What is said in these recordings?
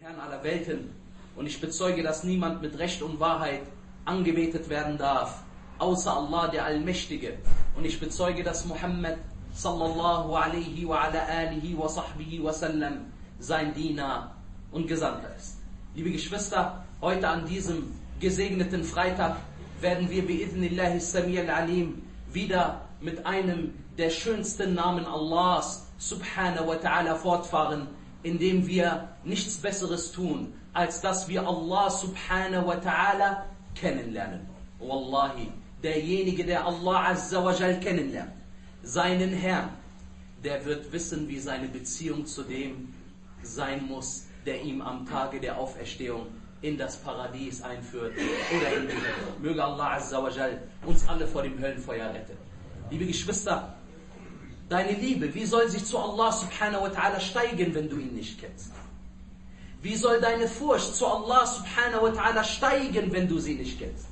Herrn aller Welten, und ich bezeuge, dass niemand mit Recht und Wahrheit angebetet werden darf, außer Allah, der Allmächtige. Und ich bezeuge, dass Muhammad sallallahu alaihi wa ala alihi wa sahbihi wa sallam sein Diener und Gesandter ist. Liebe Geschwister, heute an diesem gesegneten Freitag werden wir bi'idhnillahi samiyal alim wieder mit einem der schönsten Namen Allahs subhanahu wa ta'ala fortfahren, indem wir nichts Besseres tun, als dass wir Allah subhanahu wa ta'ala kennenlernen. Wallahi, derjenige, der Allah azza wa jal kennenlernt, seinen Herrn, der wird wissen, wie seine Beziehung zu dem sein muss, der ihm am Tage der Auferstehung in das Paradies einführt oder in die Hölle. Möge Allah azza wa jal uns alle vor dem Höllenfeuer retten. Liebe Geschwister, deine Liebe, wie soll sich zu Allah subhanahu wa ta'ala steigen, wenn du ihn nicht kennst? Wie soll deine Furcht zu Allah subhanahu wa ta'ala steigen, wenn du sie nicht kennst?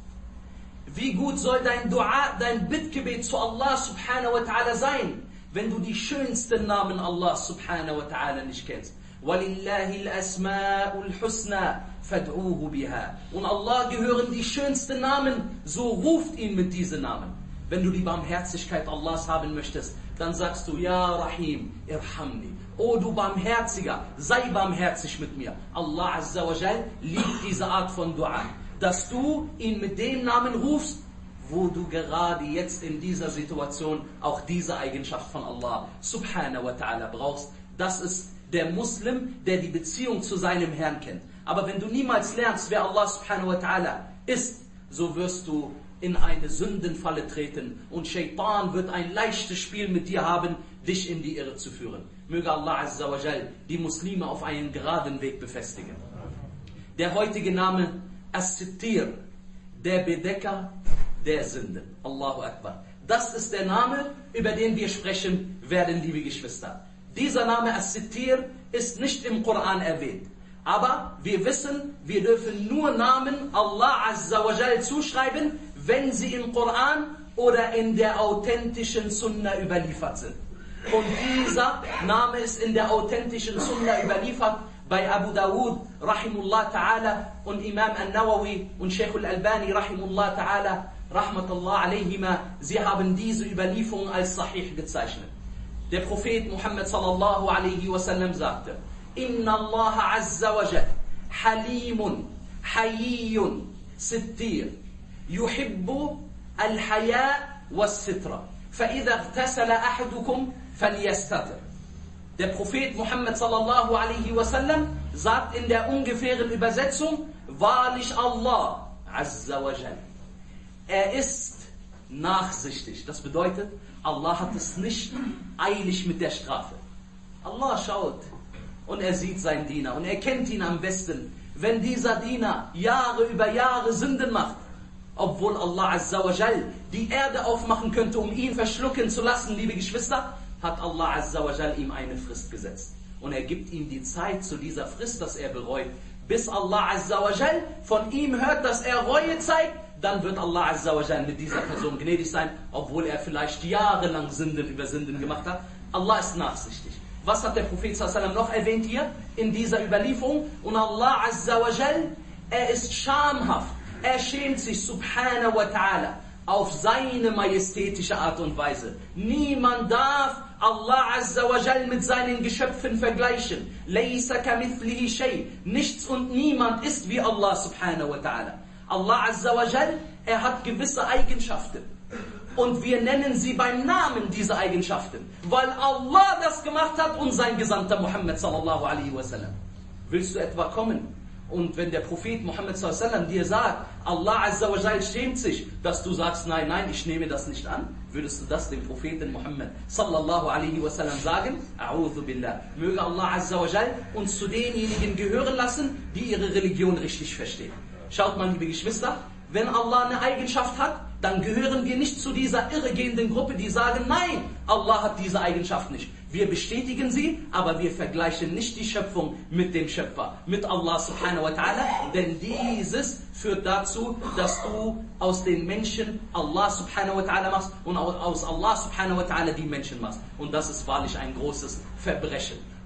Wie gut soll dein Dua, dein Bittgebet zu Allah subhanahu wa ta'ala sein, wenn du die schönsten Namen Allah subhanahu wa ta'ala nicht kennst? وَلِلَّهِ الْأَسْمَاءُ الْحُسْنَى فَادْعُوهُ بِهَا. Und Allah gehören die schönsten Namen, so ruft ihn mit diesen Namen. Wenn du die Barmherzigkeit Allahs haben möchtest, dann sagst du, Ja Rahim, irhamni. O du Barmherziger, sei barmherzig mit mir. Allah azza wa jal liebt diese Art von Dua, dass du ihn mit dem Namen rufst, wo du gerade jetzt in dieser Situation auch diese Eigenschaft von Allah subhanahu wa ta'ala brauchst. Das ist der Muslim, der die Beziehung zu seinem Herrn kennt. Aber wenn du niemals lernst, wer Allah subhanahu wa ta'ala ist, so wirst du in eine Sündenfalle treten und Shaitan wird ein leichtes Spiel mit dir haben, dich in die Irre zu führen. Möge Allah azza wa jal die Muslime auf einen geraden Weg befestigen. Der heutige Name As-Sittir, der Bedecker der Sünden. Allahu Akbar. Das ist der Name, über den wir sprechen werden, liebe Geschwister. Dieser Name As-Sittir ist nicht im Koran erwähnt. Aber wir wissen, wir dürfen nur Namen Allah azza wa jal zuschreiben, wenn sie im Koran oder in der authentischen Sunna überliefert sind. Und dieser Name ist in der authentischen Sunna überliefert bei Abu Dawud rahimullah ta'ala und Imam al-Nawawi und Sheikh al-Albani rahimullah ta'ala rahmatullah alayhima. Sie haben diese Überlieferung als Sahih gezeichnet. Der Prophet Muhammad sallallahu alaihi wasallam sagte, Inna Allah azza wa jal halimun hayyun sittir yuhibbu al-haya was-sitra فإذا اغتسل أحدكم فليستتر. Der Prophet Muhammad sallallahu alaihi wasallam sagt in der ungefähren Übersetzung, wahrlich Allah azza wa jal, er ist nachsichtig. Das bedeutet, Allah hat es nicht eilig mit der Strafe. Allah schaut und er sieht seinen Diener und er kennt ihn am besten. Wenn dieser Diener Jahre über Jahre Sünden macht, obwohl Allah azza wa jal die Erde aufmachen könnte, um ihn verschlucken zu lassen, liebe Geschwister, hat Allah azza wa jal ihm eine Frist gesetzt. Und er gibt ihm die Zeit zu dieser Frist, dass er bereut. Bis Allah azza wa jal von ihm hört, dass er Reue zeigt, dann wird Allah azza wa jal mit dieser Person gnädig sein, obwohl er vielleicht jahrelang Sünden über Sünden gemacht hat. Allah ist nachsichtig. Was hat der Prophet sallallahu alaihi wasallam noch erwähnt hier in dieser Überlieferung? Und Allah azza wa jal, er ist schamhaft. Er schämt sich subhanahu wa ta'ala auf seine majestätische Art und Weise. Niemand darf Allah azza wa jal mit seinen Geschöpfen vergleichen. Laysa kamithlihi shay. Nichts und niemand ist wie Allah subhanahu wa ta'ala. Allah azza wa jal, er hat gewisse Eigenschaften. Und wir nennen sie beim Namen, diese Eigenschaften. Weil Allah das gemacht hat und sein Gesandter Muhammad sallallahu alaihi wasallam. Willst du etwa kommen? Und wenn der Prophet Muhammad sallallahu alaihi wasallam dir sagt, Allah azza wa jal schämt sich, dass du sagst, nein, nein, ich nehme das nicht an, würdest du das dem Propheten Muhammad sallallahu alaihi wasallam sagen? A'udhu billah. Möge Allah azza wa jal uns zu denjenigen gehören lassen, die ihre Religion richtig verstehen. Schaut mal, liebe Geschwister, wenn Allah eine Eigenschaft hat, dann gehören wir nicht zu dieser irregehenden Gruppe, die sagen, nein, Allah hat diese Eigenschaft nicht. Wir bestätigen sie, aber wir vergleichen nicht die Schöpfung mit dem Schöpfer, mit Allah subhanahu wa ta'ala, denn dieses führt dazu, dass du aus den Menschen Allah subhanahu wa ta'ala machst und aus Allah subhanahu wa ta'ala die Menschen machst. Und das ist wahrlich ein großes Verbrechen.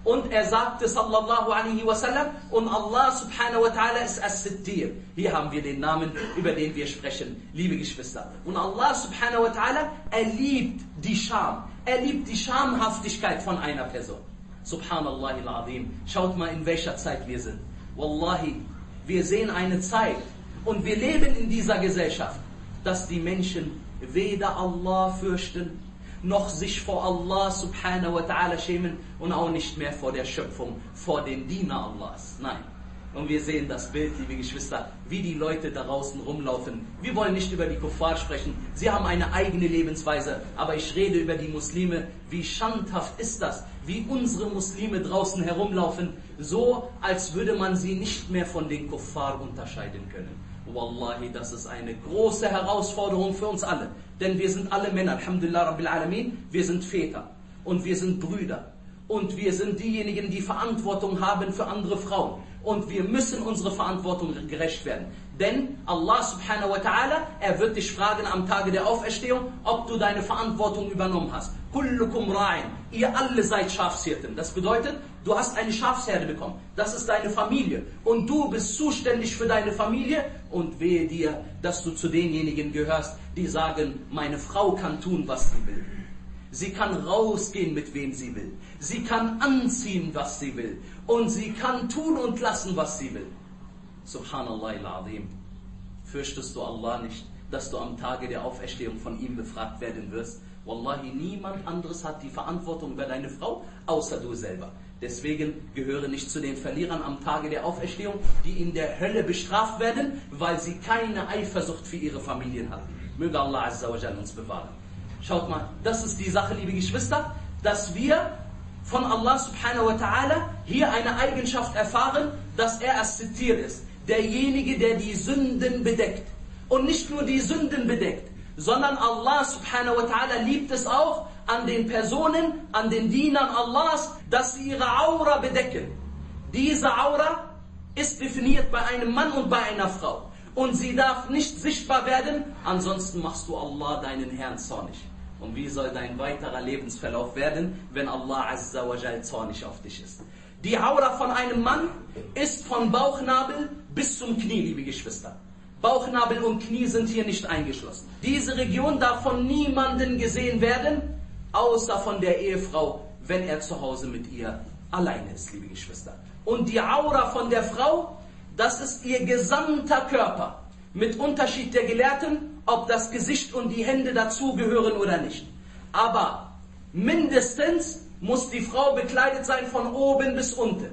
Und er sagte, sallallahu alaihi wasallam, und Allah subhanahu wa ta'ala ist As-Sittir. Hier haben wir den Namen, über den wir sprechen, liebe Geschwister. Und Allah subhanahu wa ta'ala, er liebt die Scham. Er liebt die Schamhaftigkeit von einer Person. Subhanallah al-Azim. Schaut mal, in welcher Zeit wir sind. Wallahi, wir sehen eine Zeit und wir leben in dieser Gesellschaft, dass die Menschen weder Allah fürchten, noch sich vor Allah subhanahu wa ta'ala schämen und auch nicht mehr vor der Schöpfung, vor den Diener Allahs. Nein. Und wir sehen das Bild, liebe Geschwister, wie die Leute da draußen rumlaufen. Wir wollen nicht über die Kuffar sprechen. Sie haben eine eigene Lebensweise. Aber ich rede über die Muslime. Wie schandhaft ist das, wie unsere Muslime draußen herumlaufen, so als würde man sie nicht mehr von den Kuffar unterscheiden können. Wallahi, das ist eine große Herausforderung für uns alle. Denn wir sind alle Männer, alhamdulillah rabbil alamin, wir sind Väter und wir sind Brüder. Und wir sind diejenigen, die Verantwortung haben für andere Frauen. Und wir müssen unsere Verantwortung gerecht werden. Denn Allah subhanahu wa ta'ala, er wird dich fragen am Tage der Auferstehung, ob du deine Verantwortung übernommen hast. Kullukum ra'in. Ihr alle seid Schafshirten. Das bedeutet, du hast eine Schafsherde bekommen. Das ist deine Familie. Und du bist zuständig für deine Familie. Und wehe dir, dass du zu denjenigen gehörst, die sagen, meine Frau kann tun, was sie will. Sie kann rausgehen, mit wem sie will. Sie kann anziehen, was sie will. Und sie kann tun und lassen, was sie will. Subhanallah al-Azim. Fürchtest du Allah nicht, dass du am Tage der Auferstehung von ihm befragt werden wirst? Wallahi, niemand anderes hat die Verantwortung über deine Frau, außer du selber. Deswegen gehöre nicht zu den Verlierern am Tage der Auferstehung, die in der Hölle bestraft werden, weil sie keine Eifersucht für ihre Familien hatten. Möge Allah Azza wa Jal uns bewahren. Schaut mal, das ist die Sache, liebe Geschwister, dass wir von Allah subhanahu wa ta'ala hier eine Eigenschaft erfahren, dass er As-Sittir ist. Derjenige, der die Sünden bedeckt. Und nicht nur die Sünden bedeckt, sondern Allah subhanahu wa ta'ala liebt es auch an den Personen, an den Dienern Allahs, dass sie ihre Aura bedecken. Diese Aura ist definiert bei einem Mann und bei einer Frau. Und sie darf nicht sichtbar werden, ansonsten machst du Allah, deinen Herrn, zornig. Und wie soll dein weiterer Lebensverlauf werden, wenn Allah Azza wa Jal zornig auf dich ist? Die Aura von einem Mann ist von Bauchnabel bis zum Knie, liebe Geschwister. Bauchnabel und Knie sind hier nicht eingeschlossen. Diese Region darf von niemandem gesehen werden, außer von der Ehefrau, wenn er zu Hause mit ihr alleine ist, liebe Geschwister. Und die Aura von der Frau, das ist ihr gesamter Körper. Mit Unterschied der Gelehrten, ob das Gesicht und die Hände dazugehören oder nicht. Aber mindestens muss die Frau bekleidet sein von oben bis unten.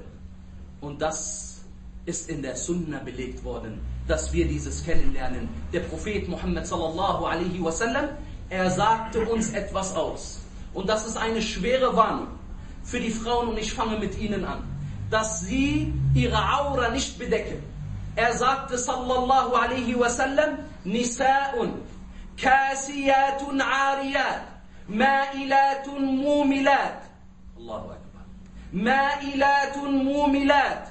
Und das ist in der Sunna belegt worden, dass wir dieses kennenlernen. Der Prophet Muhammad sallallahu alaihi wasallam, er sagte uns etwas aus. Und das ist eine schwere Warnung für die Frauen, und ich fange mit ihnen an, dass sie ihre Aura nicht bedecken. Er sagte sallallahu alaihi wasallam, Nisa'un, Kasiyatun Ariyat, Ma'ilatun Mumilat, Allahu Akbar, Ma'ilatun Mumilat,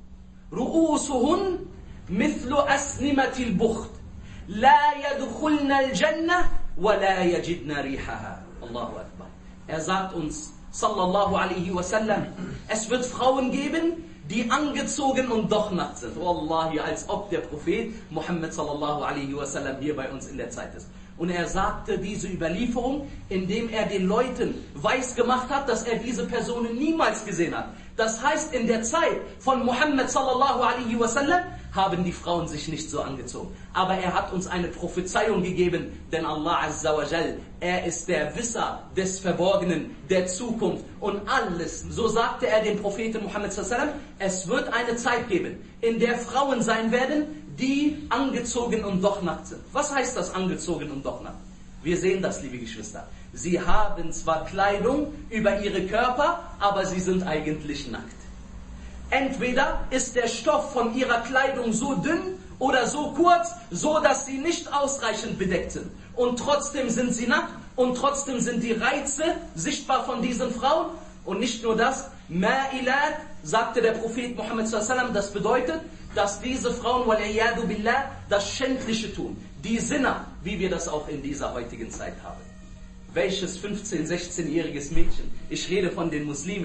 Ru'usuhun mithlu asnimatil Bukht, La yadkhulna al-Jannah, wa la yajidna rihaha. Allahu Akbar. Er sagt uns, sallallahu alaihi wasallam, es wird Frauen geben, die angezogen und doch nackt sind. Wallahi, als ob der Prophet Muhammad sallallahu alaihi wasallam hier bei uns in der Zeit ist. Und er sagte diese Überlieferung, indem er den Leuten weiß gemacht hat, dass er diese Personen niemals gesehen hat. Das heißt, in der Zeit von Muhammad sallallahu alaihi wasallam haben die Frauen sich nicht so angezogen. Aber er hat uns eine Prophezeiung gegeben, denn Allah Azza wa Jal, er ist der Wisser des Verborgenen, der Zukunft und alles. So sagte er dem Propheten Muhammad sallallahu alaihi wasallam, es wird eine Zeit geben, in der Frauen sein werden, die angezogen und doch nackt sind. Was heißt das, angezogen und doch nackt? Wir sehen das, liebe Geschwister. Sie haben zwar Kleidung über ihre Körper, aber sie sind eigentlich nackt. Entweder ist der Stoff von ihrer Kleidung so dünn oder so kurz, so dass sie nicht ausreichend bedeckt sind. Und trotzdem sind sie nackt und trotzdem sind die Reize sichtbar von diesen Frauen. Und nicht nur das, Ma'ilat, sagte der Prophet Muhammad sallallahu alaihi wasallam, das bedeutet, dass diese Frauen, wal'iyadu billah, das Schändliche tun. Die Sinner, wie wir das auch in dieser heutigen Zeit haben. Welches 15-, 16-jähriges Mädchen, ich rede von den Muslimen,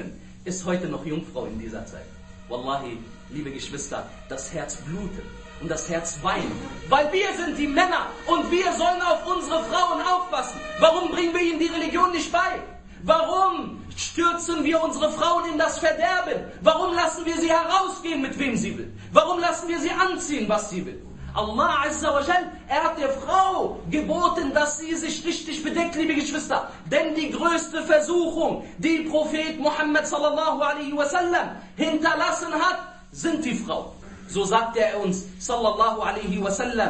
ist heute noch Jungfrau in dieser Zeit. Wallahi, liebe Geschwister, das Herz blutet und das Herz weint, weil wir sind die Männer und wir sollen auf unsere Frauen aufpassen. Warum bringen wir ihnen die Religion nicht bei? Warum stürzen wir unsere Frauen in das Verderben? Warum lassen wir sie herausgehen, mit wem sie will? Warum lassen wir sie anziehen, was sie will? Allah Azza wa Jal, er hat der Frau geboten, dass sie sich richtig bedeckt, liebe Geschwister. Denn die größte Versuchung, die Prophet Muhammad sallallahu alaihi wasallam hinterlassen hat, sind die Frauen. So sagt er uns, sallallahu alaihi wasallam,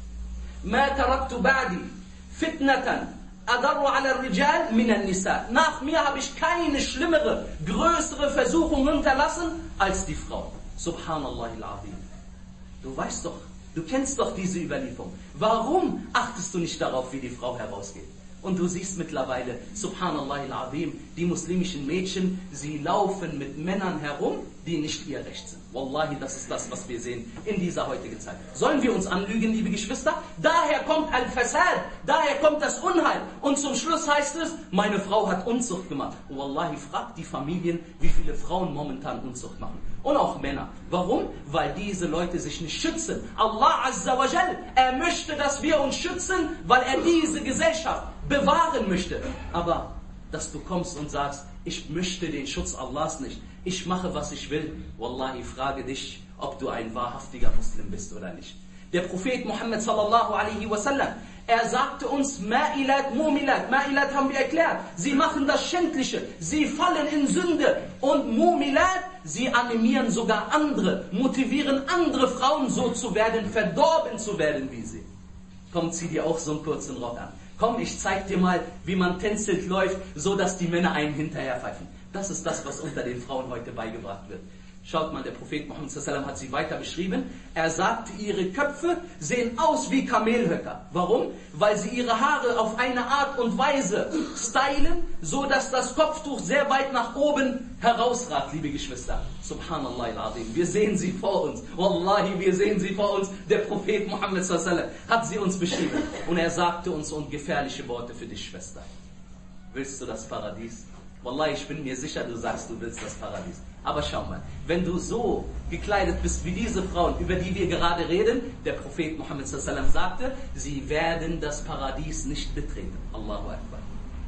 Ma taraktu ba'di fitnatan adarru ala rijal min an-nisa. Nach mir habe ich keine schlimmere, größere Versuchung hinterlassen als die Frau. Subhanallah al-Azim. Du weißt doch, du kennst doch diese Überlieferung. Warum achtest du nicht darauf, wie die Frau herausgeht? Und du siehst mittlerweile, subhanallah al-Azim, die muslimischen Mädchen, sie laufen mit Männern herum, die nicht ihr Recht sind. Wallahi, das ist das, was wir sehen in dieser heutigen Zeit. Sollen wir uns anlügen, liebe Geschwister? Daher kommt Al-Fasad, daher kommt das Unheil. Und zum Schluss heißt es, meine Frau hat Unzucht gemacht. Und Wallahi, fragt die Familien, wie viele Frauen momentan Unzucht machen. Und auch Männer. Warum? Weil diese Leute sich nicht schützen. Allah Azza wa Jal, er möchte, dass wir uns schützen, weil er diese Gesellschaft bewahren möchte. Aber, dass du kommst und sagst, ich möchte den Schutz Allahs nicht, ich mache, was ich will, Wallahi, frage dich, ob du ein wahrhaftiger Muslim bist oder nicht. Der Prophet Muhammad sallallahu alaihi wasallam, er sagte uns, Ma'ilat, Mumilat. Ma'ilat haben wir erklärt. Sie machen das Schändliche. Sie fallen in Sünde. Und Mumilat, sie animieren sogar andere, motivieren andere Frauen so zu werden, verdorben zu werden wie sie. Komm, zieh dir auch so einen kurzen Rock an. Komm, ich zeig dir mal, wie man tänzelt läuft, so dass die Männer einen hinterher pfeifen. Das ist das, was unter den Frauen heute beigebracht wird. Schaut mal, der Prophet Muhammad sallallahu alaihi wasallam hat sie weiter beschrieben. Er sagte, ihre Köpfe sehen aus wie Kamelhöcker. Warum? Weil sie ihre Haare auf eine Art und Weise stylen, so dass das Kopftuch sehr weit nach oben herausragt, liebe Geschwister. Subhanallah al-Azim. Wir sehen sie vor uns. Wallahi, wir sehen sie vor uns. Der Prophet Muhammad sallallahu alaihi wasallam hat sie uns beschrieben. Und er sagte uns gefährliche Worte für dich, Schwester. Willst du das Paradies? Wallahi, ich bin mir sicher, du sagst, du willst das Paradies. Aber schau mal, wenn du so gekleidet bist wie diese Frauen, über die wir gerade reden, der Prophet Muhammad sallallahu alaihi wasallam sagte, sie werden das Paradies nicht betreten. Allahu Akbar.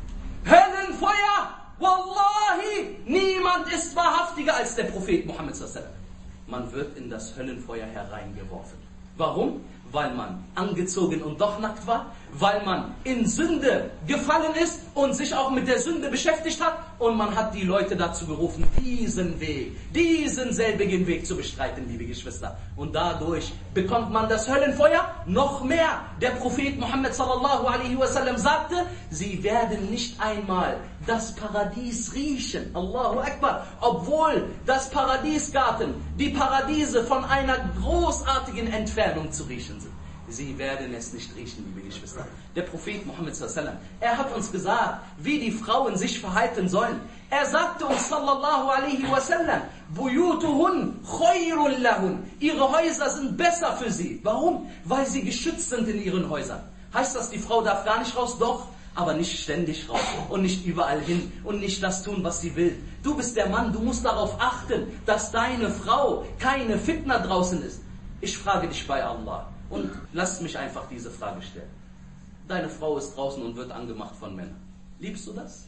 Höllenfeuer! Wallahi! Niemand ist wahrhaftiger als der Prophet Muhammad sallallahu alaihi wasallam. Man wird in das Höllenfeuer hereingeworfen. Warum? Weil man angezogen und doch nackt war, weil man in Sünde gefallen ist und sich auch mit der Sünde beschäftigt hat und man hat die Leute dazu gerufen, diesen Weg, diesen selbigen Weg zu bestreiten, liebe Geschwister. Und dadurch bekommt man das Höllenfeuer noch mehr. Der Prophet Muhammad sallallahu alaihi wasallam sagte, sie werden nicht einmal das Paradies riechen. Allahu Akbar. Obwohl das Paradiesgarten, die Paradiese von einer großartigen Entfernung zu riechen sind. Sie werden es nicht riechen, liebe Geschwister. Der Prophet Muhammad sallallahu alaihi wasallam, er hat uns gesagt, wie die Frauen sich verhalten sollen. Er sagte uns sallallahu alaihi wasallam, Buyutuhun khayrun lahun. Ihre Häuser sind besser für sie. Warum? Weil sie geschützt sind in ihren Häusern. Heißt das, die Frau darf gar nicht raus? Doch, aber nicht ständig raus und nicht überall hin und nicht das tun, was sie will. Du bist der Mann, du musst darauf achten, dass deine Frau keine Fitna draußen ist. Ich frage dich bei Allah. Und lass mich einfach diese Frage stellen. Deine Frau ist draußen und wird angemacht von Männern. Liebst du das?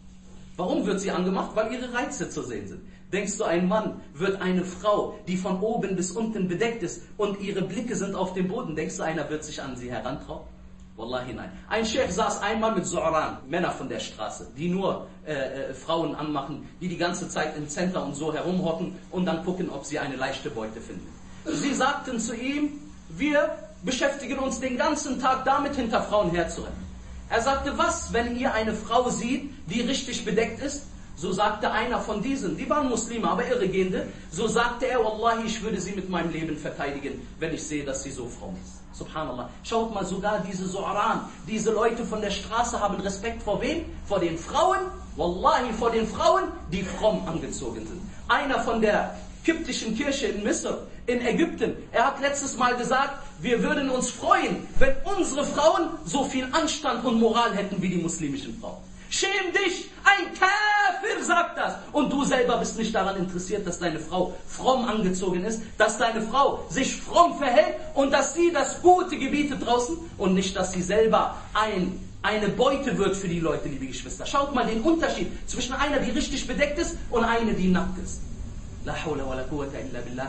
Warum wird sie angemacht? Weil ihre Reize zu sehen sind. Denkst du, ein Mann wird eine Frau, die von oben bis unten bedeckt ist und ihre Blicke sind auf dem Boden, denkst du, einer wird sich an sie herantrauen? Wallahi nein. Ein Sheikh saß einmal mit Su'ran, Männer von der Straße, die nur Frauen anmachen, die die ganze Zeit im Center und so herumhocken und dann gucken, ob sie eine leichte Beute finden. Sie sagten zu ihm, wir beschäftigen uns den ganzen Tag damit, hinter Frauen herzurennen. Er sagte, was, wenn ihr eine Frau sieht, die richtig bedeckt ist? So sagte einer von diesen, die waren Muslime, aber Irregehende, so sagte er, Wallahi, ich würde sie mit meinem Leben verteidigen, wenn ich sehe, dass sie so fromm ist. Subhanallah. Schaut mal, sogar diese Su'ran, diese Leute von der Straße haben Respekt vor wem? Vor den Frauen, Wallahi, vor den Frauen, die fromm angezogen sind. Einer von der kyptischen Kirche in Misr, in Ägypten, er hat letztes Mal gesagt, wir würden uns freuen, wenn unsere Frauen so viel Anstand und Moral hätten wie die muslimischen Frauen. Schäm dich, ein Kafir sagt das. Und du selber bist nicht daran interessiert, dass deine Frau fromm angezogen ist, dass deine Frau sich fromm verhält und dass sie das Gute gebietet draußen und nicht, dass sie selber eine Beute wird für die Leute, liebe Geschwister. Schaut mal den Unterschied zwischen einer, die richtig bedeckt ist und einer, die nackt ist. La hawla wa la quwwata illa billah.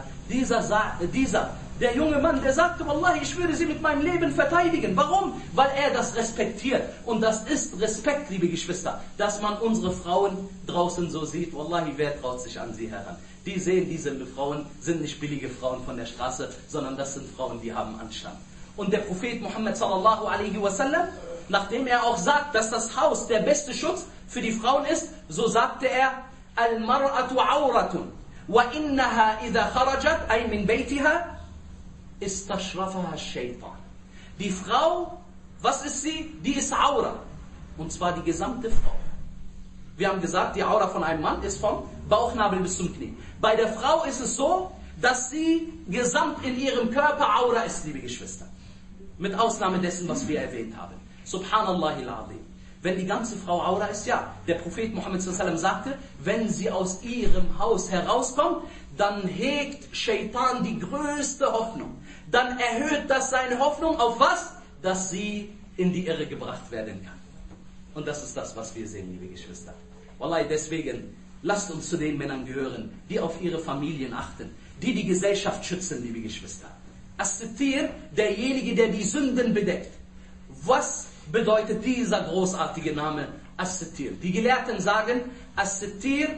Der junge Mann, der sagte, Wallahi, ich würde sie mit meinem Leben verteidigen. Warum? Weil er das respektiert. Und das ist Respekt, liebe Geschwister, dass man unsere Frauen draußen so sieht. Wallahi, wer traut sich an sie heran? Die sehen, diese Frauen sind nicht billige Frauen von der Straße, sondern das sind Frauen, die haben Anstand. Und der Prophet Muhammad sallallahu alaihi wasallam, nachdem er auch sagt, dass das Haus der beste Schutz für die Frauen ist, so sagte er, Al-mar'atu awratun, wa innaha idha kharajat, ay min baytiha, istashrafaha shaytan. Die Frau, was ist sie? Die ist Aura. Und zwar die gesamte Frau. Wir haben gesagt, die Aura von einem Mann ist vom Bauchnabel bis zum Knie. Bei der Frau ist es so, dass sie gesamt in ihrem Körper Aura ist, liebe Geschwister. Mit Ausnahme dessen, was wir erwähnt haben. Subhanallahil azim. Wenn die ganze Frau Aura ist, ja. Der Prophet Muhammad sallallahu alaihi wasallam sagte, wenn sie aus ihrem Haus herauskommt, dann hegt Shaitan die größte Hoffnung. Dann erhöht das seine Hoffnung auf was? Dass sie in die Irre gebracht werden kann. Und das ist das, was wir sehen, liebe Geschwister. Wallahi, deswegen, lasst uns zu den Männern gehören, die auf ihre Familien achten, die die Gesellschaft schützen, liebe Geschwister. As-Sittir, derjenige, der die Sünden bedeckt. Was bedeutet dieser großartige Name As-Sittir? Die Gelehrten sagen, As-Sittir,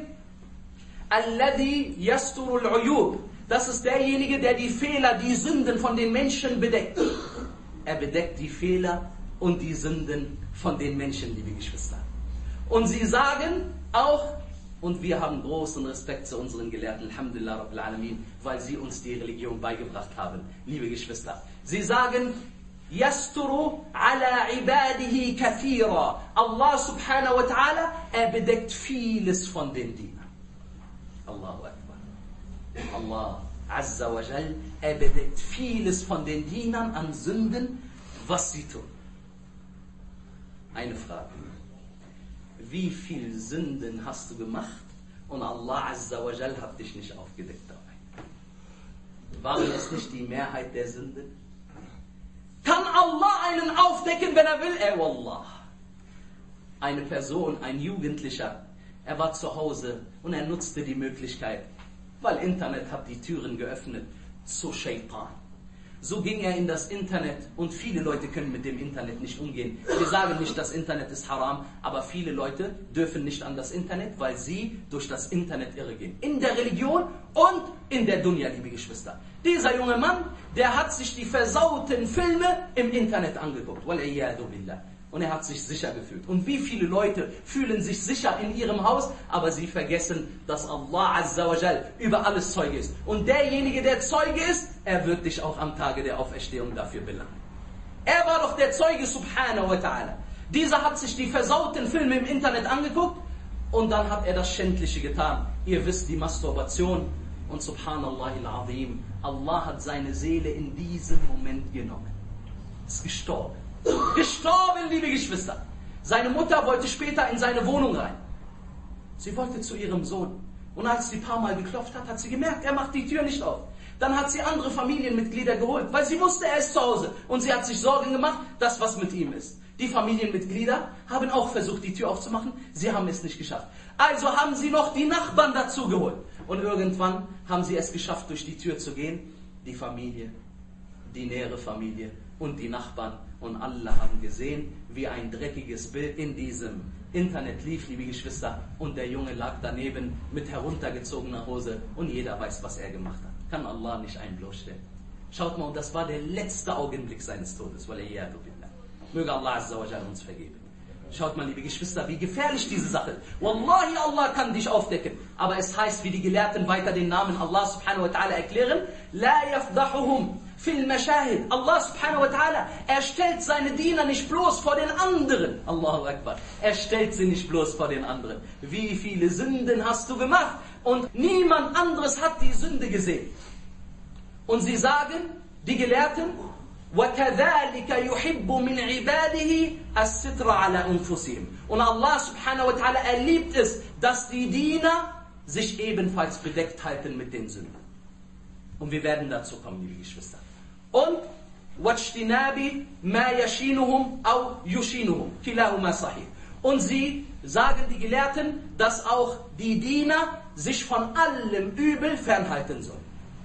alladhi yasturul uyub. Das ist derjenige, der die Fehler, die Sünden von den Menschen bedeckt. Er bedeckt die Fehler und die Sünden von den Menschen, liebe Geschwister. Und sie sagen auch, und wir haben großen Respekt zu unseren Gelehrten, Alhamdulillah Rabbil Alamin, weil sie uns die Religion beigebracht haben, liebe Geschwister. Sie sagen, Yasturu ala ibadihi kathira. Allah subhanahu wa ta'ala, er bedeckt vieles von den Dienern. Allahu Akbar. Allah Azza wa Jal, er bedeckt vieles von den Dienern an Sünden, was sie tun. Eine Frage. Wie viele Sünden hast du gemacht und Allah Azza wa Jal hat dich nicht aufgedeckt dabei? Waren es nicht die Mehrheit der Sünden? Kann Allah einen aufdecken, wenn er will? Wallah. Eine Person, ein Jugendlicher, er war zu Hause und er nutzte die Möglichkeit, weil Internet hat die Türen geöffnet zu Shaitan. So ging er in das Internet und viele Leute können mit dem Internet nicht umgehen. Wir sagen nicht, das Internet ist haram, aber viele Leute dürfen nicht an das Internet, weil sie durch das Internet irregehen. In der Religion und in der Dunya, liebe Geschwister. Dieser junge Mann, der hat sich die versauten Filme im Internet angeguckt. Wal'iyadu billah. Und er hat sich sicher gefühlt. Und wie viele Leute fühlen sich sicher in ihrem Haus, aber sie vergessen, dass Allah Azza wa Jal über alles Zeuge ist. Und derjenige, der Zeuge ist, er wird dich auch am Tage der Auferstehung dafür belangen. Er war doch der Zeuge, subhanahu wa ta'ala. Dieser hat sich die versauten Filme im Internet angeguckt und dann hat er das Schändliche getan. Ihr wisst, die Masturbation. Und subhanallahil azim, Allah hat seine Seele in diesem Moment genommen. Ist gestorben. Gestorben, liebe Geschwister. Seine Mutter wollte später in seine Wohnung rein. Sie wollte zu ihrem Sohn. Und als sie ein paar Mal geklopft hat, hat sie gemerkt, er macht die Tür nicht auf. Dann hat sie andere Familienmitglieder geholt, weil sie wusste, er ist zu Hause. Und sie hat sich Sorgen gemacht, dass was mit ihm ist. Die Familienmitglieder haben auch versucht, die Tür aufzumachen. Sie haben es nicht geschafft. Also haben sie noch die Nachbarn dazu geholt. Und irgendwann haben sie es geschafft, durch die Tür zu gehen. Die Familie, die nähere Familie und die Nachbarn. Und alle haben gesehen, wie ein dreckiges Bild in diesem Internet lief, liebe Geschwister. Und der Junge lag daneben mit heruntergezogener Hose. Und jeder weiß, was er gemacht hat. Kann Allah nicht einen bloßstellen. Schaut mal, und das war der letzte Augenblick seines Todes. Möge Allah Azza wa Jalla uns vergeben. Schaut mal, liebe Geschwister, wie gefährlich diese Sache ist. Wallahi, Allah kann dich aufdecken. Aber es heißt, wie die Gelehrten weiter den Namen Allah subhanahu wa ta'ala erklären, La yafdahuhum fil mashahid. Allah subhanahu wa ta'ala, er stellt seine Diener nicht bloß vor den anderen. Allahu Akbar. Er stellt sie nicht bloß vor den anderen. Wie viele Sünden hast du gemacht? Und niemand anderes hat die Sünde gesehen. Und sie sagen, die Gelehrten, وَكَذَلِكَ يُحِبُّ مِنْ عِبَادِهِ السِّتْرَ عَلَى أَنفُسِهِمْ. Und Allah subhanahu wa ta'ala erliebt es, dass die Diener sich ebenfalls bedeckt halten mit den Sünden. Und wir werden dazu kommen, liebe Geschwister. Und وَاجْتِنَابِ مَا يَشِينُهُمْ أَوْ يُشِينُهُمْ كِلَاهُمَا صَحِيحٌ. Und sie sagen, die Gelehrten, dass auch die Diener sich von allem Übel fernhalten sollen.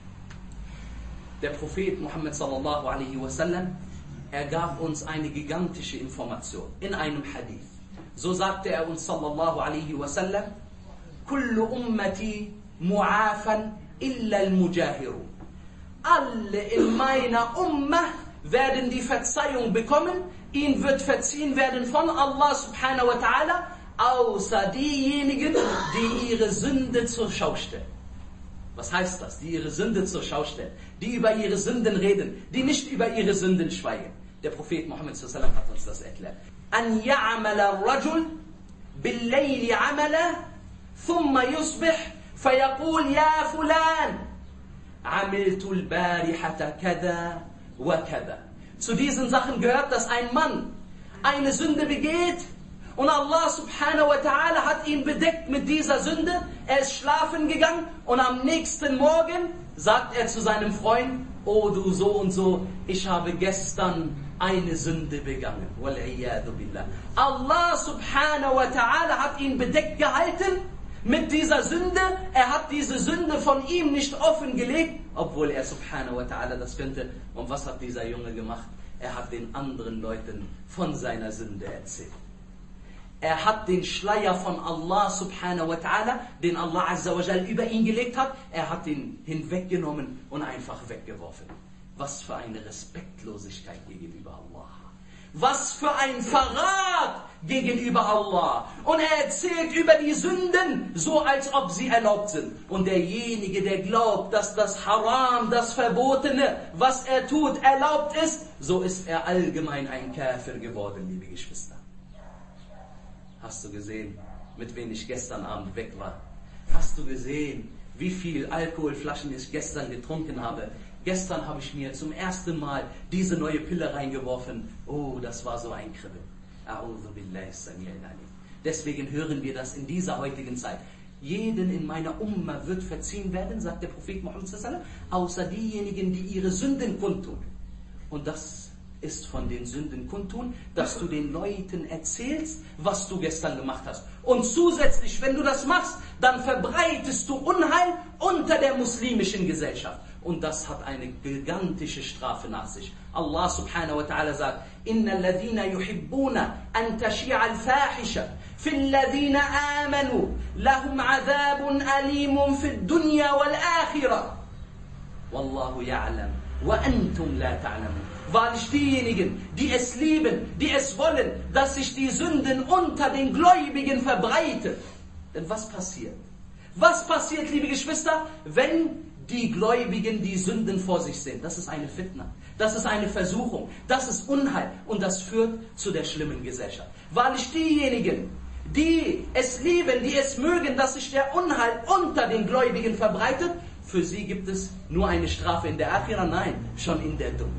Der Prophet Muhammad sallallahu alaihi wasallam, er gab uns eine gigantische Information in einem Hadith. So sagte er uns sallallahu alaihi wasallam: Kullu ummati mu'afan illa al-mujahirun. Alle in meiner Ummah werden die Verzeihung bekommen, ihnen wird verziehen werden von Allah subhanahu wa ta'ala, außer diejenigen, die ihre Sünde zur Schau stellen. Was heißt das? Die ihre Sünde zur Schau stellen, die über ihre Sünden reden, die nicht über ihre Sünden schweigen. Der Prophet Muhammad sallallahu alaihi wasallam hat uns das erklärt. An ya'mala ar-rajul bil-layli 'amala thumma yusbih fayaqul ya fulan amiltu al-barihata kada wa kada. Zu diesen Sachen gehört, dass ein Mann eine Sünde begeht und Allah subhanahu wa ta'ala hat ihn bedeckt mit dieser Sünde. Er ist schlafen gegangen und am nächsten Morgen sagt er zu seinem Freund: Oh du so und so, ich habe gestern eine Sünde begangen. Wal-'iyadu billah. Allah subhanahu wa ta'ala hat ihn bedeckt gehalten mit dieser Sünde. Er hat diese Sünde von ihm nicht offengelegt, obwohl er subhanahu wa ta'ala das könnte. Und was hat dieser Junge gemacht? Er hat den anderen Leuten von seiner Sünde erzählt. Er hat den Schleier von Allah subhanahu wa ta'ala, den Allah azza wa jal über ihn gelegt hat, er hat ihn hinweggenommen und einfach weggeworfen. Was für eine Respektlosigkeit gegenüber Allah. Was für ein Verrat gegenüber Allah. Und er erzählt über die Sünden, so als ob sie erlaubt sind. Und derjenige, der glaubt, dass das Haram, das Verbotene, was er tut, erlaubt ist, so ist er allgemein ein Kafir geworden, liebe Geschwister. Hast du gesehen, mit wem ich gestern Abend weg war? Hast du gesehen, wie viel Alkoholflaschen ich gestern getrunken habe? Gestern habe ich mir zum ersten Mal diese neue Pille reingeworfen. Oh, das war so ein Kribbeln. A'udhu billahi as-sami'il alim. Deswegen hören wir das in dieser heutigen Zeit. Jeden in meiner Umma wird verziehen werden, sagt der Prophet Muhammad sallallahu alaihi wasallam, außer diejenigen, die ihre Sünden kundtun. Und das ist von den Sünden kundtun, dass du den Leuten erzählst, was du gestern gemacht hast. Und zusätzlich, wenn du das machst, dann verbreitest du Unheil unter der muslimischen Gesellschaft. Und das hat eine gigantische Strafe nach sich. Allah subhanahu wa ta'ala sagt: Innal ladhina yuhibbuna an tashi'a al-fahisha fil ladhina amanu lahum 'adhabun alimun fid dunya wal akhirah. Wallahu ya'lam wa antum la ta'lamun. Wahrlich diejenigen, die es lieben, die es wollen, dass sich die Sünden unter den Gläubigen verbreitet. Denn was passiert? Was passiert, liebe Geschwister, wenn die Gläubigen die Sünden vor sich sehen? Das ist eine Fitna, das ist eine Versuchung, das ist Unheil und das führt zu der schlimmen Gesellschaft. Wahrlich diejenigen, die es lieben, die es mögen, dass sich der Unheil unter den Gläubigen verbreitet, für sie gibt es nur eine Strafe in der Akhira, nein, schon in der Dunya.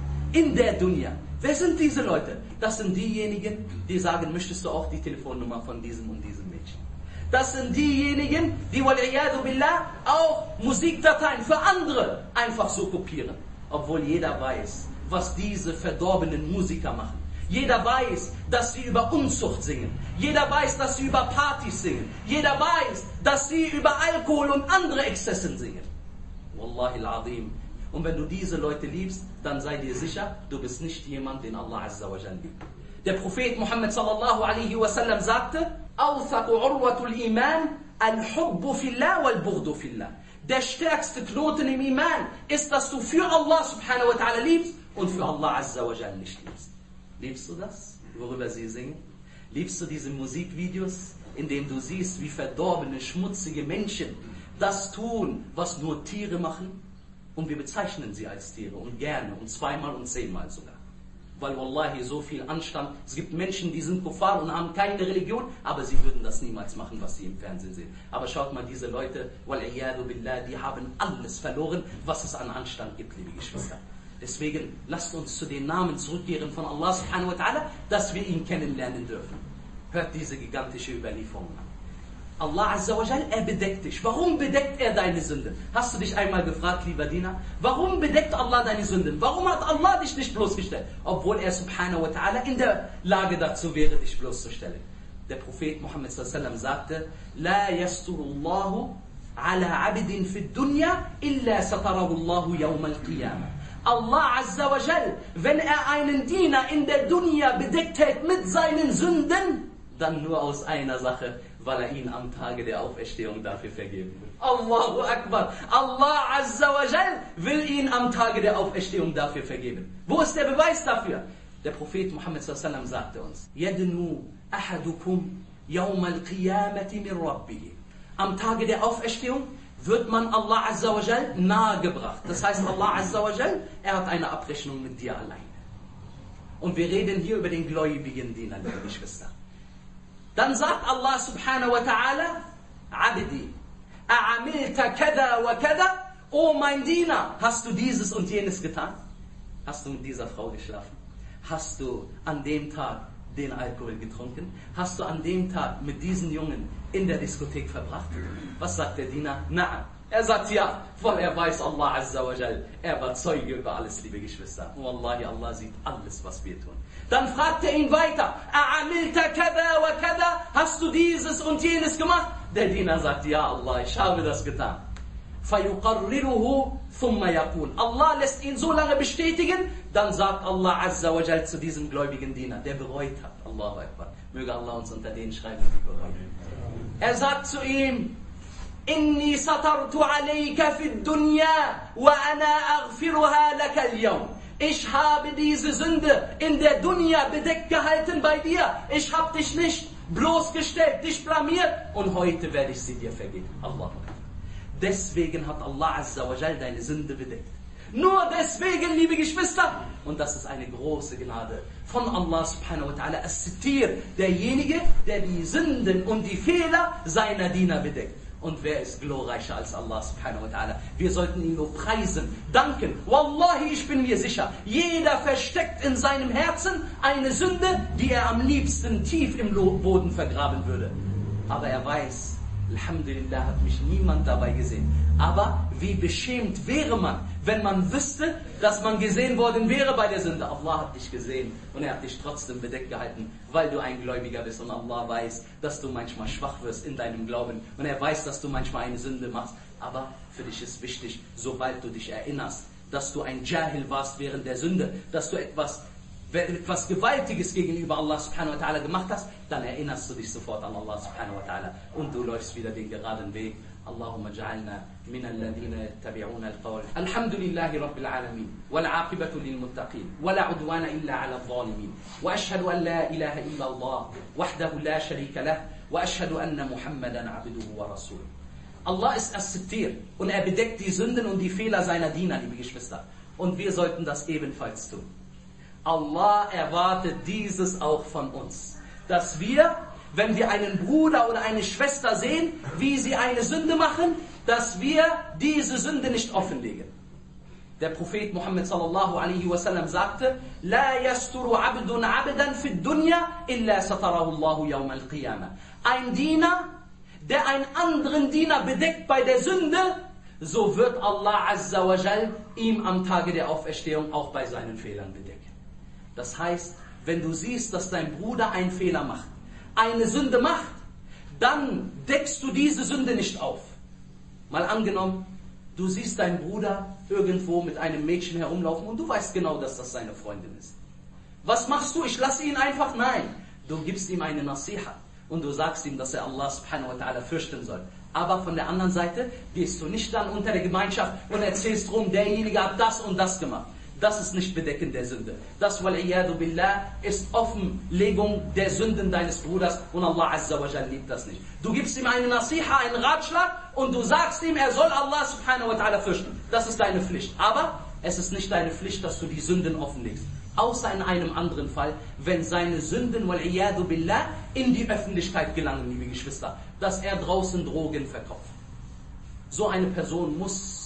In der Dunya. Wer sind diese Leute? Das sind diejenigen, die sagen: Möchtest du auch die Telefonnummer von diesem und diesem Mädchen? Das sind diejenigen, die wal-'iyadu billah auch Musikdateien für andere einfach so kopieren. Obwohl jeder weiß, was diese verdorbenen Musiker machen. Jeder weiß, dass sie über Unzucht singen. Jeder weiß, dass sie über Partys singen. Jeder weiß, dass sie über Alkohol und andere Exzessen singen. Wallahi al-Azim. Und wenn du diese Leute liebst, dann sei dir sicher, du bist nicht jemand, den Allah azza wa jalla liebt. Der Prophet Muhammad sallallahu alaihi wasallam sagte: Awthaqu urwatul iman al-hubbu fillah wal-bughdu fillah. Der stärkste Knoten im Iman ist, dass du für Allah subhanahu wa ta'ala liebst und für Allah azza wa jalla nicht liebst. Liebst du das, worüber sie singen? Liebst du diese Musikvideos, in denen du siehst, wie verdorbene, schmutzige Menschen das tun, was nur Tiere machen? Und wir bezeichnen sie als Tiere und gerne und zweimal und 10-mal sogar. Weil wallahi so viel Anstand, es gibt Menschen, die sind Kuffar und haben keine Religion, aber sie würden das niemals machen, was sie im Fernsehen sehen. Aber schaut mal, diese Leute, wal-'iyadu billah, die haben alles verloren, was es an Anstand gibt, liebe Geschwister. Deswegen lasst uns zu den Namen zurückkehren von Allah subhanahu wa ta'ala, dass wir ihn kennenlernen dürfen. Hört diese gigantische Überlieferung an. Allah Azza wa Jal, er bedeckt dich. Warum bedeckt er deine Sünden? Hast du dich einmal gefragt, lieber Diener? Warum bedeckt Allah deine Sünden? Warum hat Allah dich nicht bloßgestellt? Obwohl er subhanahu wa ta'ala in der Lage dazu wäre, dich bloßzustellen. Der Prophet Muhammad sallallahu alaihi wasallam sagte, La yasturullahu ala abdin fid dunya illa satarahu Allahu yawm al-qiyamah. Allah Azza wa Jal, wenn er einen Diener in der Dunya bedeckt hält mit seinen Sünden, dann nur aus einer Sache, weil er ihn am Tage der Auferstehung dafür vergeben will. Allahu Akbar. Allah Azza wa Jal will ihn am Tage der Auferstehung dafür vergeben. Wo ist der Beweis dafür? Der Prophet Muhammad sallallahu alaihi wasallam sagte uns, Yadnu ahadukum yawm al-qiyamati min rabbih. Am Tage der Auferstehung wird man Allah Azza wa Jal nahegebracht. Das heißt, Allah Azza wa Jal, er hat eine Abrechnung mit dir alleine. Und wir reden hier über den gläubigen Diener, liebe Geschwister. Dann sagt Allah subhanahu wa ta'ala, Abdi, a'amilta kada wa kada, oh mein Diener, hast du dieses und jenes getan? Hast du mit dieser Frau geschlafen? Hast du an dem Tag den Alkohol getrunken? Hast du an dem Tag mit diesen Jungen in der Diskothek verbracht? Was sagt der Diener? Na'am. Er sagt ja, weil er weiß, Allah Azza wa Jal, er war Zeuge über alles, liebe Geschwister. Und Wallahi, Allah sieht alles, was wir tun. Dann fragt er ihn weiter, A'amilta kada wa kada, hast du dieses und jenes gemacht? Der Diener sagt, ja Allah, ich habe das getan. فَيُقَرِّرُهُ ثُمَّ يَقُولُ. Allah lässt ihn so lange bestätigen, dann sagt Allah Azza wa Jal zu diesem gläubigen Diener, der bereut hat. Allahu Akbar. Möge Allah uns unter denen schreiben, die bereuen. Er sagt zu ihm, Inni satartu alayka fid dunya wa ana aghfiruha laka al-yawm. Ich habe diese Sünde in der Dunya bedeckt gehalten bei dir. Ich habe dich nicht bloßgestellt, dich blamiert und heute werde ich sie dir vergeben. Allah. Deswegen hat Allah Azza wa Jal deine Sünde bedeckt. Nur deswegen, liebe Geschwister. Und das ist eine große Gnade von Allah subhanahu wa ta'ala. As-Sittir, derjenige, der die Sünden und die Fehler seiner Diener bedeckt. Und wer ist glorreicher als Allah subhanahu wa ta'ala? Wir sollten ihn nur preisen, danken. Wallahi, ich bin mir sicher, jeder versteckt in seinem Herzen eine Sünde, die er am liebsten tief im Boden vergraben würde. Aber er weiß, Alhamdulillah, hat mich niemand dabei gesehen. Aber wie beschämt wäre man, wenn man wüsste, dass man gesehen worden wäre bei der Sünde. Allah hat dich gesehen und er hat dich trotzdem bedeckt gehalten, weil du ein Gläubiger bist. Und Allah weiß, dass du manchmal schwach wirst in deinem Glauben. Und er weiß, dass du manchmal eine Sünde machst. Aber für dich ist wichtig, sobald du dich erinnerst, dass du ein Jahil warst während der Sünde, dass du etwas Gewaltiges gegenüber Allah subhanahu wa ta'ala gemacht hast, dann erinnerst du dich sofort an Allah subhanahu wa ta'ala und du läufst wieder den geraden Weg. Allahumma ja'alna min alladhina yattabi'una al-qawl. Alhamdulillahi rabbil alamin wal 'aqibatu lil muttaqin wa la 'udwana illa 'ala adh-dhalimin wa ashhadu an la ilaha illa Allah wahdahu la sharika lah wa ashhadu anna Muhammadan 'abduhu wa rasuluh. Allah ist As-Sittir und er bedeckt die Sünden und die Fehler seiner Diener, liebe Geschwister. Und wir sollten das ebenfalls tun. Allah erwartet dieses auch von uns, dass wir, wenn wir einen Bruder oder eine Schwester sehen, wie sie eine Sünde machen, dass wir diese Sünde nicht offenlegen. Der Prophet Muhammad sallallahu alaihi wasallam sagte, La yasturu abdun abdan fid dunya illa satarahu Allahu yawm al-qiyamah. Ein Diener, der einen anderen Diener bedeckt bei der Sünde, so wird Allah Azza wa Jal ihm am Tage der Auferstehung auch bei seinen Fehlern bedecken. Das heißt, wenn du siehst, dass dein Bruder einen Fehler macht, eine Sünde macht, dann deckst du diese Sünde nicht auf. Mal angenommen, du siehst deinen Bruder irgendwo mit einem Mädchen herumlaufen und du weißt genau, dass das seine Freundin ist. Was machst du? Ich lasse ihn einfach? Nein. Du gibst ihm eine Nasiha und du sagst ihm, dass er Allah subhanahu wa ta'ala fürchten soll. Aber von der anderen Seite gehst du nicht dann unter der Gemeinschaft und erzählst rum, derjenige hat das und das gemacht. Das ist nicht Bedecken der Sünde. Das, wal-iyadu billah, ist Offenlegung der Sünden deines Bruders und Allah Azza wa Jal liebt das nicht. Du gibst ihm eine Nasiha, einen Ratschlag und du sagst ihm, er soll Allah subhanahu wa ta'ala fürchten. Das ist deine Pflicht. Aber es ist nicht deine Pflicht, dass du die Sünden offenlegst. Außer in einem anderen Fall, wenn seine Sünden, wal-iyadu billah, in die Öffentlichkeit gelangen, liebe Geschwister, dass er draußen Drogen verkauft. So eine Person muss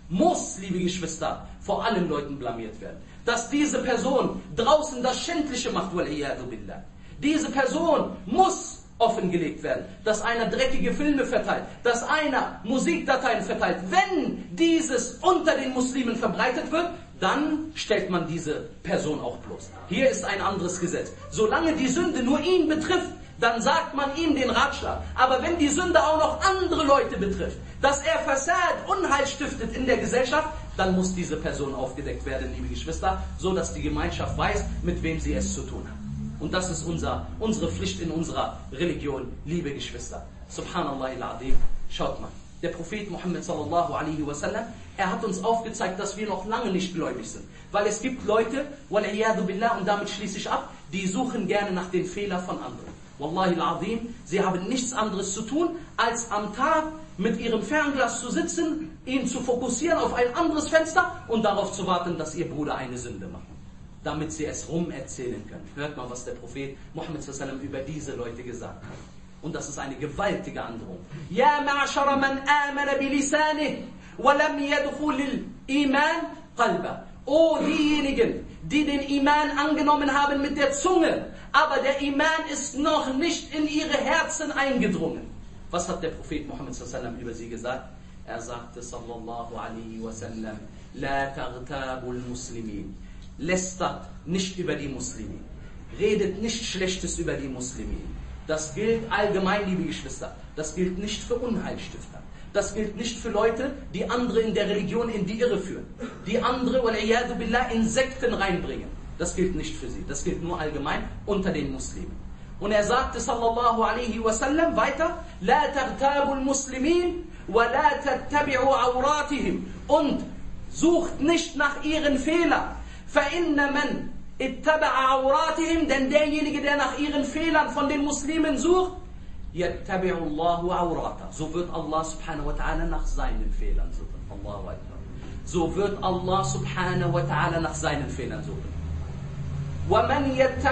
muss, liebe Geschwister, vor allen Leuten blamiert werden. Dass diese Person draußen das Schändliche macht, wal-iyadu billah. Diese Person muss offengelegt werden, dass einer dreckige Filme verteilt, dass einer Musikdateien verteilt. Wenn dieses unter den Muslimen verbreitet wird, dann stellt man diese Person auch bloß. Hier ist ein anderes Gesetz. Solange die Sünde nur ihn betrifft, dann sagt man ihm den Ratschlag. Aber wenn die Sünde auch noch andere Leute betrifft, dass er Fassad, Unheil stiftet in der Gesellschaft, dann muss diese Person aufgedeckt werden, liebe Geschwister, so dass die Gemeinschaft weiß, mit wem sie es zu tun hat. Und das ist unsere Pflicht in unserer Religion, liebe Geschwister. Subhanallah al-Azim. Schaut mal, der Prophet Muhammad sallallahu alaihi wasallam, er hat uns aufgezeigt, dass wir noch lange nicht gläubig sind. Weil es gibt Leute, wal-iyadu billah, und damit schließe ich ab, die suchen gerne nach den Fehlern von anderen. Wallahi al-Azim, sie haben nichts anderes zu tun, als am Tag mit ihrem Fernglas zu sitzen, ihn zu fokussieren auf ein anderes Fenster und darauf zu warten, dass ihr Bruder eine Sünde macht, damit sie es rumerzählen können. Hört mal, was der Prophet Muhammad sallallahu alaihi wasallam über diese Leute gesagt hat. Und das ist eine gewaltige Androhung. Ya ma'ashara man amana bilisanih wa lam yadkhul al-iman qalba. O diejenigen, die den Iman angenommen haben mit der Zunge, aber der Iman ist noch nicht in ihre Herzen eingedrungen. Was hat der Prophet Muhammad sallallahu alaihi wasallam über sie gesagt? Er sagte sallallahu alaihi wasallam, la taghtabul muslimin. Lästert nicht über die Muslimen. Redet nicht Schlechtes über die Muslimen. Das gilt allgemein, liebe Geschwister. Das gilt nicht für Unheilstifter. Das gilt nicht für Leute, die andere in der Religion in die Irre führen. Die andere, wal-iyadu billah, in Sekten reinbringen. Das gilt nicht für sie. Das gilt nur allgemein unter den Muslimen. Und er sagte sallallahu alaihi wasallam weiter, la taghtabul muslimin wa la tattabi'u awratihim. Und sucht nicht nach ihren Fehlern. فَإِنَّ مَنْ اتَّبَعَ عَوْرَاتِهِمْ, denn derjenige, der nach ihren Fehlern von den Muslimen sucht, يَتَّبِعُ اللَّهُ عَوْرَاتَهُ. So wird Allah subhanahu wa ta'ala nach seinen Fehlern suchen. Allahu Akbar. So wird Allah subhanahu wa ta'ala nach seinen Fehlern suchen. وَمَنْ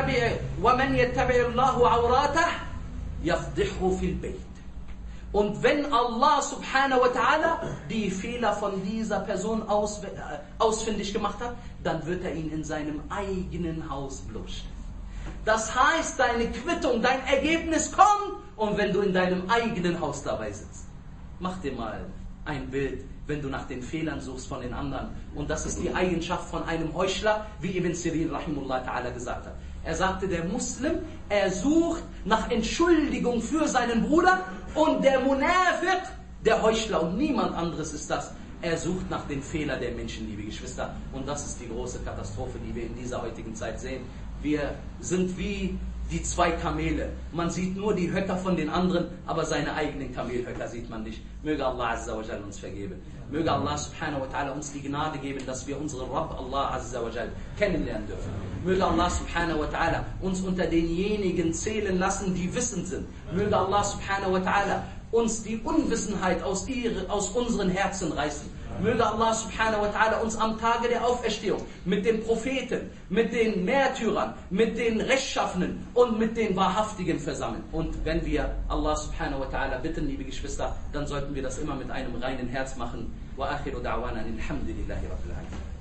يَتَّبِعُ اللَّهُ عَوْرَاتَهُ يَفْضِحْهُ فِي الْبَيْتِ. Und wenn Allah subhanahu wa ta'ala die Fehler von dieser Person ausfindig gemacht hat, dann wird er ihn in seinem eigenen Haus bloßstellen. Das heißt, deine Quittung, dein Ergebnis kommt, und wenn du in deinem eigenen Haus dabei sitzt. Mach dir mal ein Bild, wenn du nach den Fehlern suchst von den anderen. Und das ist die Eigenschaft von einem Heuchler, wie Ibn Sirin rahimullah ta'ala gesagt hat. Er sagte, der Muslim, er sucht nach Entschuldigung für seinen Bruder, und der Munafiq, der Heuchler, und niemand anderes ist das, er sucht nach den Fehlern der Menschen, liebe Geschwister. Und das ist die große Katastrophe, die wir in dieser heutigen Zeit sehen. Wir sind wie die zwei Kamele. Man sieht nur die Höcker von den anderen, aber seine eigenen Kamelhöcker sieht man nicht. Möge Allah Azza wa Jal uns vergeben. Möge Allah subhanahu wa ta'ala uns die Gnade geben, dass wir unseren Rabb Allah Azza wa Jal kennenlernen dürfen. Möge Allah subhanahu wa ta'ala uns unter denjenigen zählen lassen, die wissend sind. Möge Allah subhanahu wa ta'ala uns die Unwissenheit aus unseren Herzen reißen. Möge Allah subhanahu wa ta'ala uns am Tage der Auferstehung mit den Propheten, mit den Märtyrern, mit den Rechtschaffenen und mit den Wahrhaftigen versammeln. Und wenn wir Allah subhanahu wa ta'ala bitten, liebe Geschwister, dann sollten wir das immer mit einem reinen Herz machen. Wa akhiru da'wana alhamdulillahi rabbil alamin.